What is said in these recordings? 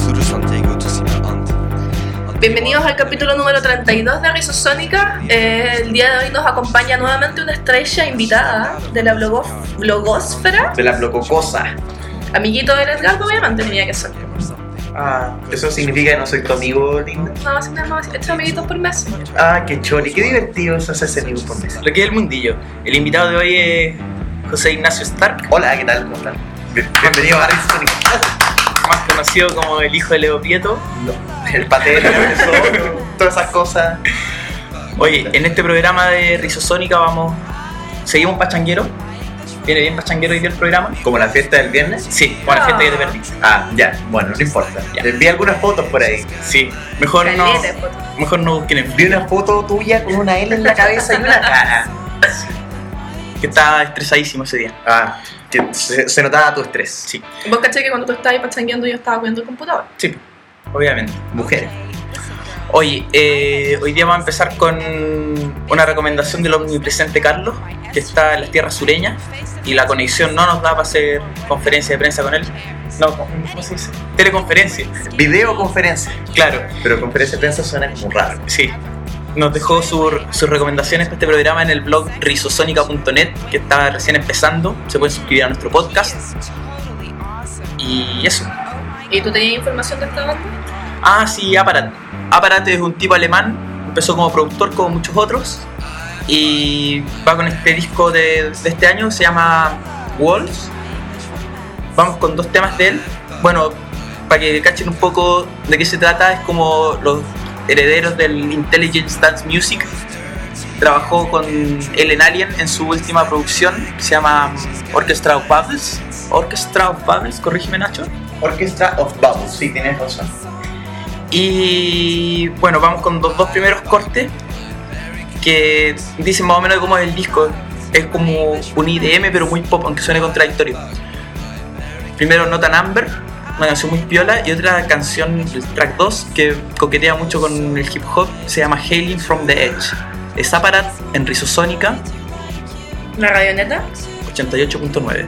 Bienvenidos al capítulo número 32 de Rizosónica. El día de hoy nos acompaña nuevamente una estrella invitada de la blogosfera. De la blogocosa. Amiguito del Edgar, obviamente tenía que ser. Ah, ¿eso significa que no soy tu amigo, lindo? No, siempre hemos hecho amiguitos por mes. Ah, qué chori, qué divertido eso hacerse amigos por mes. Lo que es el mundillo. El invitado de hoy es José Ignacio Stark, Hola, ¿qué tal? ¿Cómo están? Bienvenido a Rizosónica. más conocido como el hijo de Leo Prieto. El patero, eso, todas esas cosas. Oye, en este programa de Rizosónica seguimos pachanguero. Viene bien pachanguero hoy día el programa. ¿Como la fiesta del viernes? Sí, como la fiesta que te perdí. Ah, ya, bueno, no importa. Ya. Vi algunas fotos por ahí. Sí, mejor no busquen en Vi una foto tuya con una L en la cabeza y una cara. que estaba estresadísimo ese día. Ah, que se notaba tu estrés. Sí, Vos caché que cuando tú estabas pachangueando yo estaba cuidando el computador. sí, obviamente. Mujeres. Oye, hoy día vamos a empezar con una recomendación del omnipresente Carlos, que está en las tierras sureñas, y la conexión no nos da para hacer conferencia de prensa con él. No, ¿cómo se dice? Teleconferencia. Videoconferencia. Claro, Pero conferencia de prensa suena como raro. sí. Nos dejó sus recomendaciones para este programa en el blog rizosónica.net, que está recién empezando. Se pueden suscribir a nuestro podcast. Y eso. ¿Y tú tenías información de esta banda? Ah, sí, Aparat. Aparat es un tipo alemán, empezó como productor como muchos otros y va con este disco de este año, se llama Walls. Vamos con dos temas de él. Bueno, para que cachen un poco de qué se trata, es como los herederos del Intelligence Dance Music. Trabajó con él en Alien en su última producción, que se llama Orchestra of Bubbles. Orchestra of Bubbles, corrígeme Nacho. Orchestra of Bubbles, sí, tienes razón. Y bueno, vamos con los dos primeros cortes que dicen más o menos de cómo es el disco. Es como un IDM pero muy pop, aunque suene contradictorio. Primero Nota Number, una canción muy piola, y otra canción, el track 2, que coquetea mucho con el hip hop, se llama Hailing from the Edge. Es Aparat en Rizosónica ¿La radioneta? 88.9.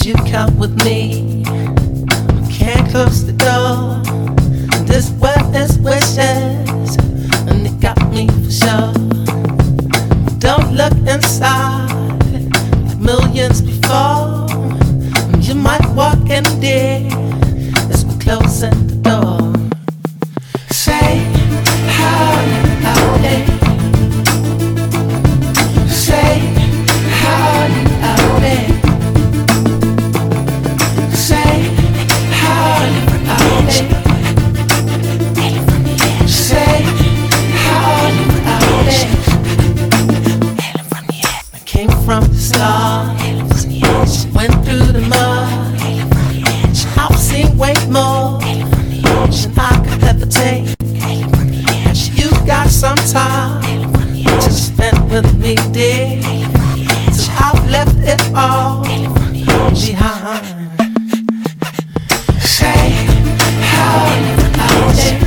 you come with me? Can't close the door. This world is wishes, and it got me for sure. Don't look inside like millions before. You might walk in there as we're closing the door. Say how you out there. Say how you out there. Say how you out there. Say how you out there. I came from the start, went through the mud. I've seen way more than I could ever take. You got some time to spend with me, dear. So I've left it all behind. Say how you out there.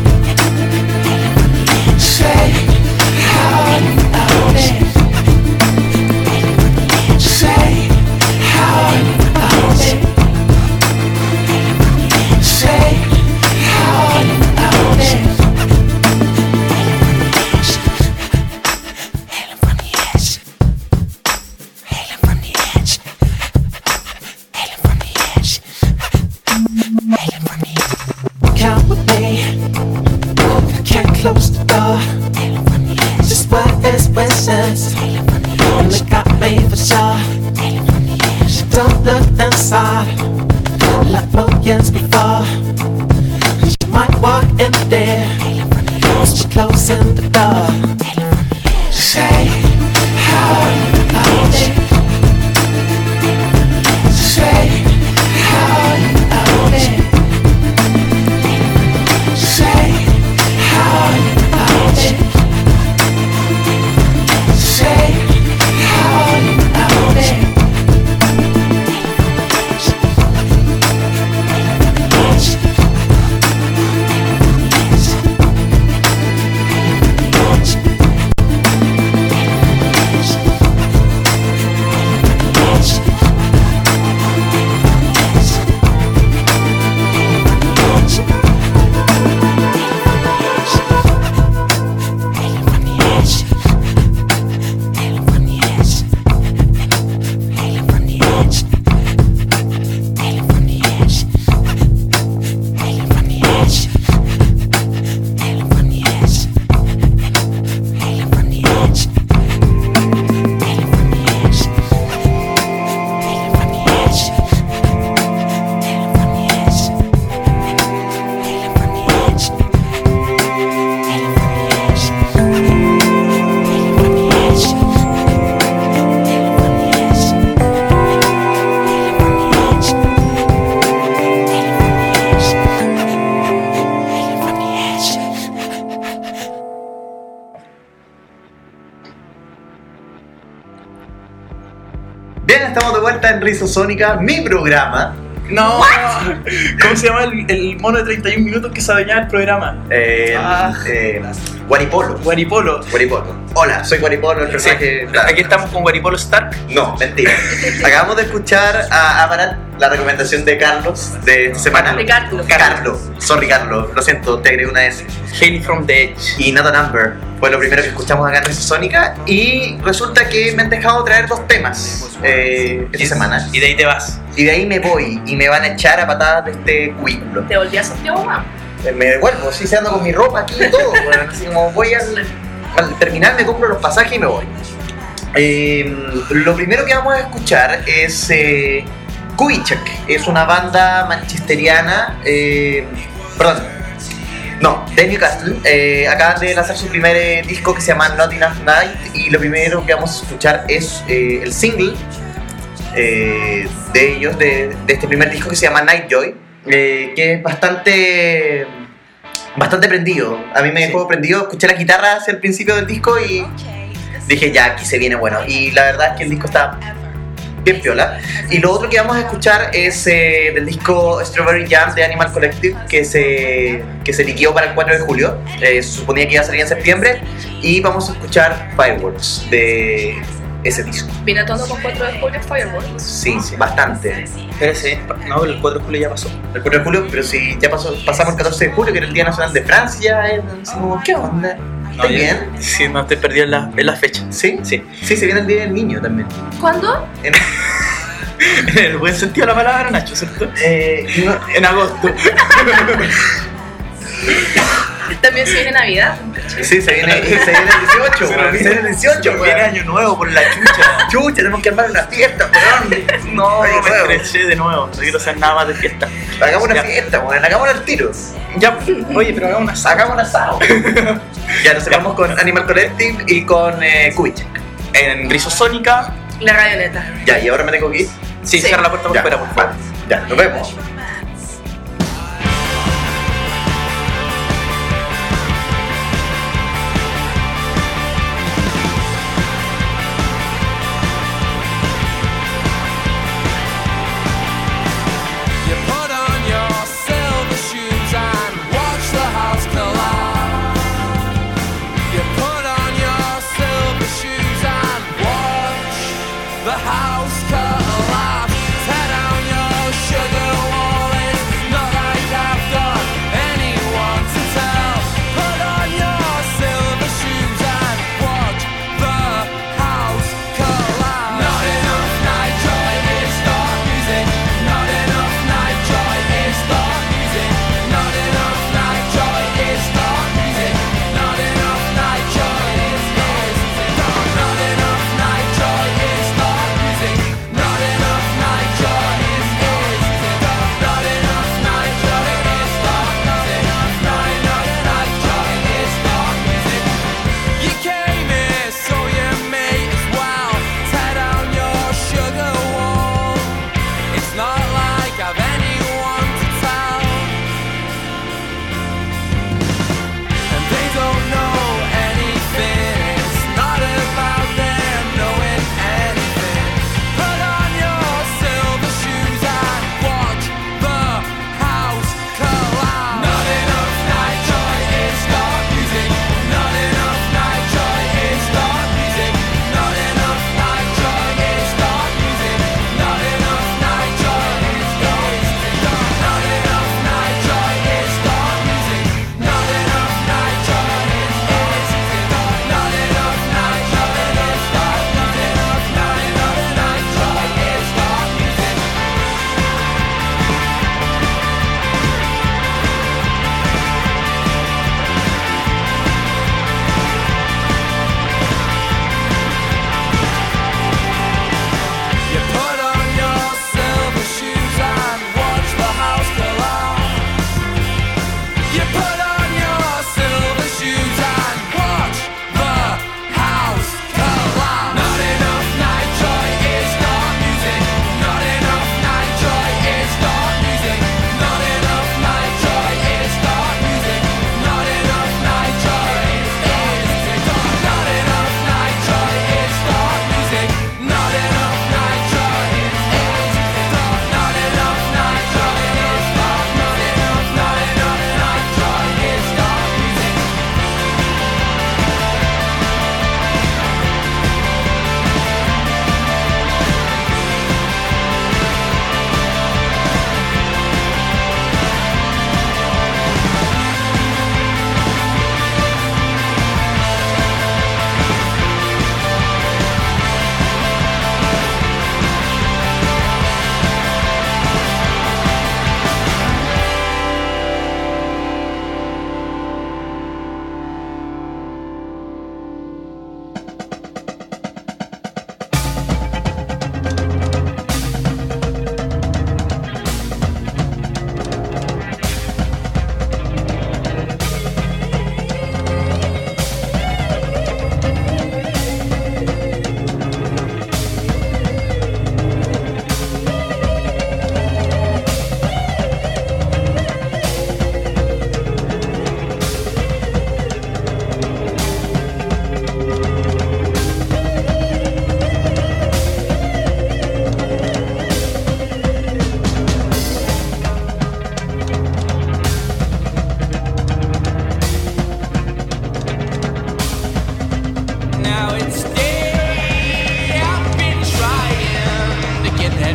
Say how you out there. Say how you out there. Say how you out there. Hailing from the edge. Hailing from the edge. Hailing from the edge. Hailing from the edge. Count with me. I can't close the door. Hailing from the edge. This world is wishes, and it got me for sure. Hailing from the edge. Don't look inside like millions before. You might walk in there as we're closing the door. Say how you out there. Say how you out there. Say how you out there. Say how you out there. Bien, estamos de vuelta en Rizosónica, mi programa. No, ¿cómo se llama el mono de 31 minutos que se adueñaba el programa? Guaripolo. Guaripolo. Guaripolo. Hola, soy Guaripolo, el personaje. Sí. Aquí estamos con Guaripolo Stark. No, mentira. Acabamos de escuchar a Amaranth, la recomendación de Carlos de esta semana. De Carlos. Carlos. Sorry, Carlos. Lo siento, te agregué una S. Hailing from the Edge. Y Not a Number fue lo primero que escuchamos acá en Rizosónica. Y resulta que me han dejado traer dos temas esta semana. Y de ahí te vas. Y de ahí me voy y me van a echar a patadas de este cubículo. ¿Te volví a Santiago, mamá? Me devuelvo, sí, se ando con mi ropa aquí y todo. Bueno, así como voy al terminal, me compro los pasajes y me voy. Lo primero que vamos a escuchar es Kubitschek. Es una banda manchesteriana. De Newcastle. Acaban de lanzar su primer disco que se llama Not Enough Night. Y lo primero que vamos a escuchar es el single de ellos, de este primer disco que se llama Nightjoy, que es bastante prendido. A mí me dejó prendido, escuché la guitarra hacia el principio del disco y dije ya, aquí se viene bueno. Y la verdad es que el disco está bien piola. Y lo otro que vamos a escuchar es del disco Strawberry Jam de Animal Collective, que se liquidó para el 4 de julio. Se suponía que iba a salir en septiembre. Y vamos a escuchar Fireworks de ese disco. Viene a tono con 4 de julio Fireworks. Sí, bastante. Pero sí, no, el 4 de julio ya pasó. El 4 de julio, pero si ya pasamos el 14 de julio, que era el Día Nacional de Francia, como, ¿qué onda? ¿Está bien? Sí, no te perdí en la fecha. ¿Sí? Sí. Sí, se viene el Día del Niño también. ¿Cuándo? En, En el buen sentido de la palabra, Nacho, ¿cierto? no, En agosto. También se viene Navidad. sí, se viene el 18, Se weón. Se viene el 18, Viene weón. año nuevo por la chucha. Chucha, tenemos que armar una fiesta, weón. No, Año me nuevo. estreché de nuevo. No quiero hacer nada más de fiesta. Hagamos una Ya. fiesta, weón. Hagámoslo al tiro. Ya, oye, pero hagamos una saga. Hagamos un asado. Ya nos vamos con Animal Collective y con Kubitschek. En Rizosónica. La Rayoneta. Ya, y ahora me tengo que ir. Sí, Sí. cierra la puerta por Ya, fuera, por favor. vale. Ya, nos vemos. You put on your silver shoes and watch the house collapse. You put on your silver shoes and watch the house collapse. Tear down your sugar wall, it's not like I've got anyone to tell. Put on your silver shoes and watch the house collapse. Not enough night joy is dark music. Not enough night joy is dark music. Not enough night joy is dark music. Not enough night joy is dark. Not enough night joy is dark music. Not enough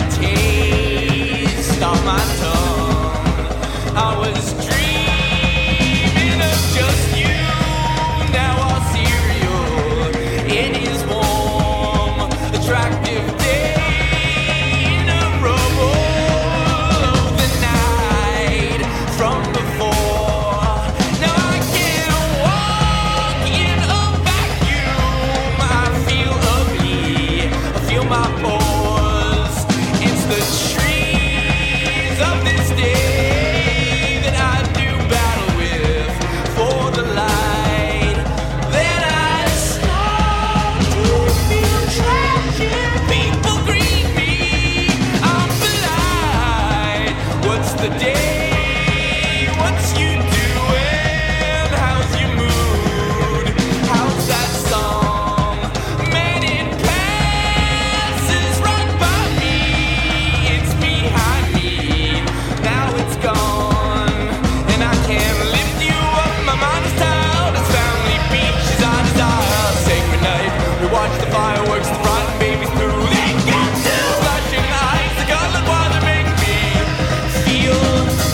taste on my tongue. I was dreaming of just you. Now our cereal, it is warm, attractive day in a rubble of the night from before. Now I can't walk in a vacuum. I feel ugly, I feel my pores. It's the trees of this day that I do battle with for the light. Then I start to feel tragic. People greet me, I'm blind. What's the day? What's you doing? How's your mood? How's that song? Man, it passes right by me. It's behind me. Now it's gone, and I can't lift you up. My mind is tired. It's family beaches I desire. Sacred night. We watch the fireworks, the frightened babies through. They got to flashing eyes. The godlike why they make me feel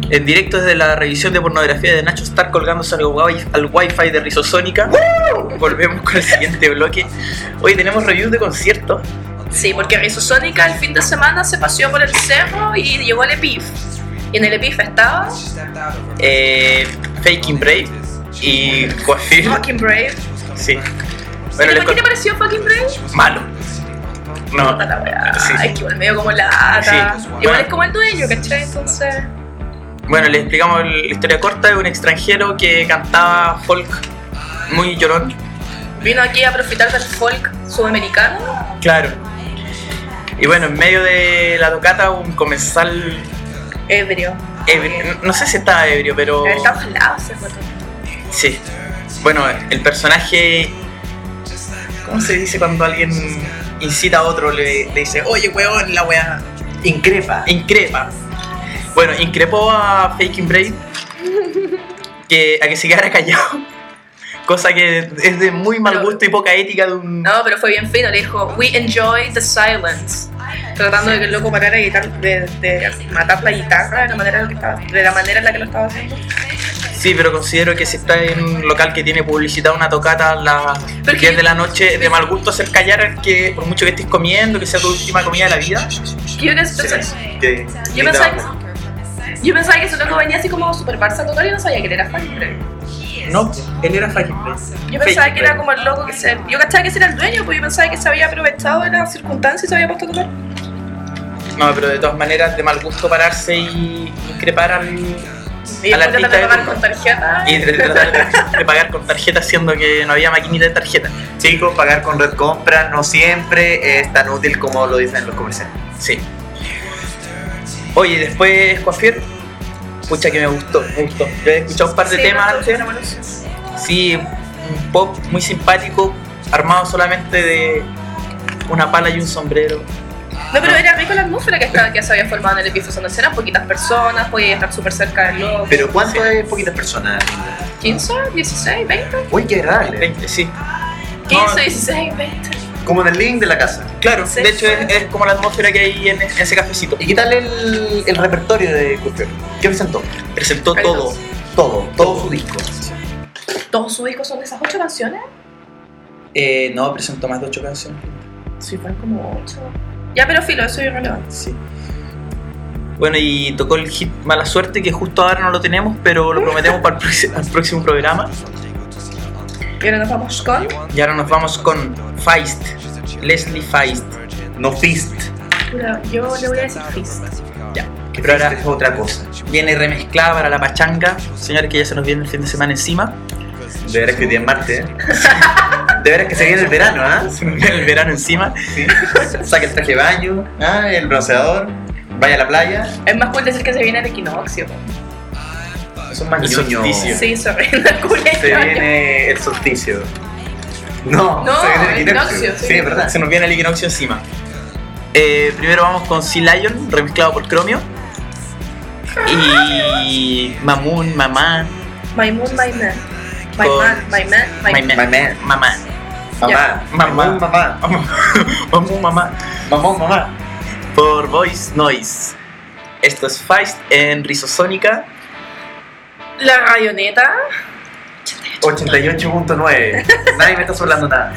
En directo desde la revisión de pornografía de Nacho Star colgándose al wifi de Rizosónica. Volvemos con el siguiente bloque. Hoy tenemos reviews de conciertos. Sí, porque Rizosónica el fin de semana se paseó por el cerro y llegó al EPIF. Y en el EPIF estaba Faking Brave y Coafir. Fucking Brave. Sí. ¿Qué te pareció Fucking Brave? Malo. No. Puta la weá. Sí. Es que igual medio como lata. Sí. Igual Bueno. es como el dueño, ¿cachai? Entonces... Bueno, les explicamos la historia corta de un extranjero que cantaba folk muy llorón. Vino aquí a profitar del folk sudamericano. Claro. Y bueno, en medio de la tocata un comensal Ebrio. ebrio. No sé si estaba ebrio, pero... Está ojalá ese foto. Sí. Bueno, el personaje... ¿Cómo se dice cuando alguien incita a otro? Le dice, oye, weón, la weá... Increpa. Increpa. Bueno, increpó a Faking Brave a que se quedara callado. Cosa que es de muy mal gusto y poca ética de un... No, pero fue bien fino. Le dijo, we enjoy the silence. Tratando de que el loco parara de matar la guitarra de la manera en la que lo estaba haciendo. Sí, pero considero que si está en un local que tiene publicitada una tocata a las Pero 10 que- de la noche, de mal gusto hacer callar al que, por mucho que estés comiendo, que sea tu última comida de la vida. Yo pensaba que ese loco venía así como super Barça a tocar y no sabía que él era Fucking Brave. No, él era Faking Brave. Yo pensaba que era como el loco yo cachaba que ese era el dueño, pues yo pensaba que se había aprovechado de las circunstancias y se había puesto a tocar. No, pero de todas maneras, de mal gusto pararse y increpar al Y al después artista tratar de de pagar turno. con tarjeta. Y tratar de pagar con tarjeta, siendo que no había maquinita de tarjeta. Chicos, pagar con red compra no siempre es tan útil como lo dicen los comerciantes. Sí. Oye, después Coafir, pucha que me gustó. Yo he escuchado un par de temas antes. Sí, un pop muy simpático, armado solamente de una pala y un sombrero. No, pero era rico la atmósfera que se había formado en el episodio. No eran poquitas personas, podía estar súper cerca del loco. Pero ¿cuánto es poquitas personas? 15, 16, 20. Uy, qué agradable. 20, sí. 15, No, 16, 20. Como en el link de la casa. claro, Sí. de hecho es como la atmósfera que hay en ese cafecito. ¿Y qué tal el repertorio de Coafir? ¿Qué presentó? Presentó Hay todo. dos. Todo su disco. ¿Todos sus discos son de esas 8 canciones? No, presentó más de 8 canciones. Sí, fueron como 8. Ya, pero filo, eso es irrelevante. Sí. Bueno, y tocó el hit Mala Suerte, que justo ahora no lo tenemos, pero lo prometemos para el próximo programa. Y ahora nos vamos con... Y ahora nos vamos con Feist, Leslie Feist. No Fist. Pura, yo le voy a decir Fist. Ya. Que Pero ahora Fist es otra cosa. viene remezclada para la pachanga. Señores, que ya se nos viene el fin de semana encima. De veras que hoy día es martes, ¿eh? De veras que se viene el verano, ¿ah? Se nos viene el verano encima. ¿Sí? Saque el traje de baño, el bronceador, vaya a la playa. Es más cool decir que se viene el equinoccio. Eso es más El ñoño. solsticio. Sí, se reina el culo. Se viene el solsticio. No, No, se viene el el equinoccio. equinoccio, Sí, es verdad. Se nos viene el equinoccio encima. Primero vamos con Sea Lion, remezclado por Chromio. Y Mamoon, Mamá, My moon, my man. My Con- man, my man, my My man. Man. My man. Mamá. Mamá. Ya. Mamá. Mamá. Mamón, mamá. Mamón, mamá. Por Voice Noise. Esto es Feist en Rizosónica. La rayoneta. 88.9. Nadie me está soplando nada.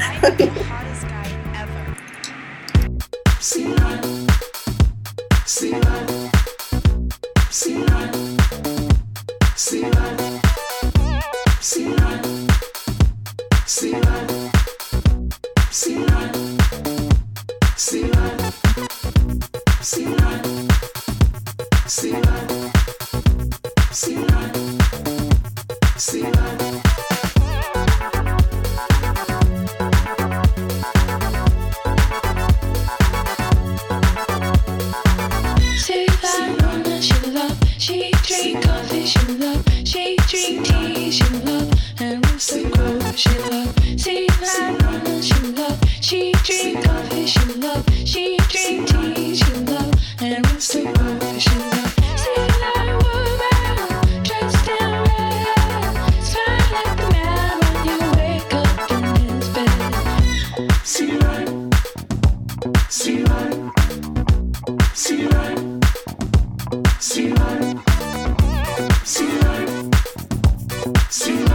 She like woman, she love. She drink coffee, she love. She drink tea, she love. And Rooster Grove, she love. She like woman, she love. She drink coffee, she love. She drink tea, she love. And Rooster Grove, she love. She like woman, dressed in red. Smile like the man when you wake up in his bed. See light, see light. See light, see light, See